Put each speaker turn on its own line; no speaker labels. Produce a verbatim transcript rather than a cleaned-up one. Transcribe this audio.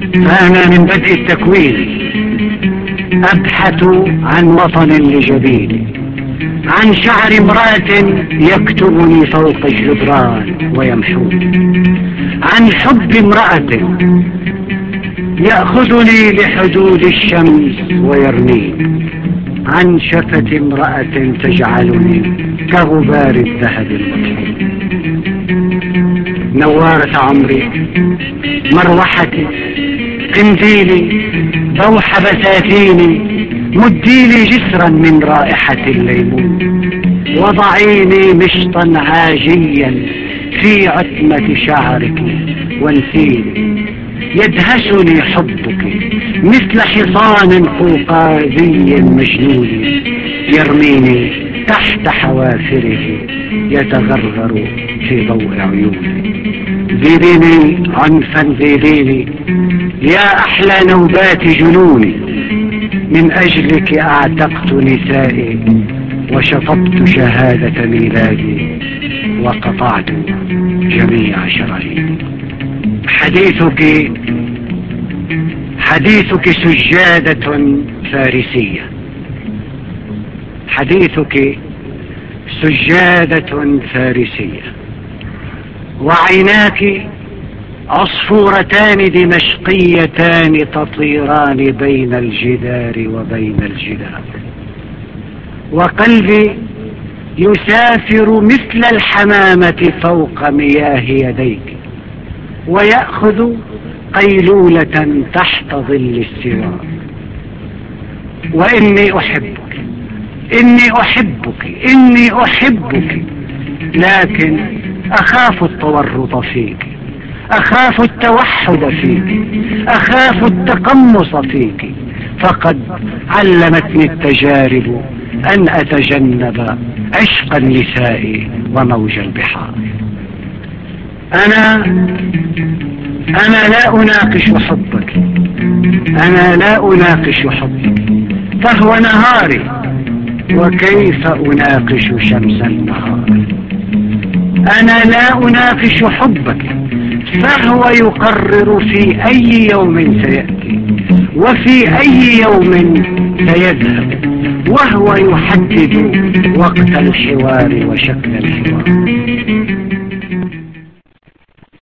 فأنا من بدء التكوين أبحث عن وطن لجبيني، عن شعر امرأة يكتبني فوق الجدران ويمحوني، عن حب امرأة يأخذني لحدود الشمس ويرميني، عن شفة امرأة تجعلني كغبار الذهب المطحون. نوارة عمري، مروحتي، قنديلي، ضوح بساتيني، مديلي جسرا من رائحة الليمون، وضعيني مشطا عاجيا في عتمة شعرك وانسيني. يدهشني حبك مثل حصان قوقازي مجنون، يرميني تحت حوافره يتغرغر في ضوء عيوني. زيديني عنفا زيديني يا أحلى نوبات جنوني، من أجلك أعتقت نسائي وشطبت شهادة ميلادي وقطعت جميع شراييني. حديثك حديثك سجادة فارسية، حديثك سجادة فارسية، وعيناك عصفورتان دمشقيتان تطيران بين الجدار وبين الجدار، وقلبي يسافر مثل الحمامة فوق مياه يديك، ويأخذ قيلولة تحت ظل السوار. وإني أحبك، إني أحبك، إني أحبك، لكن أخاف التورط فيك، أخاف التوحد فيك، أخاف التقمص فيك، فقد علمتني التجارب أن أتجنب عشق النساء وموج البحار. أنا أنا لا أناقش حبك، أنا لا أناقش حبك، فهو نهاري، وكيف أناقش شمس النهار؟ أنا لا أناقش حبك، فهو يقرر في أي يوم سيأتي وفي أي يوم سيذهب، وهو يحدد وقت الحوار وشكل الحوار.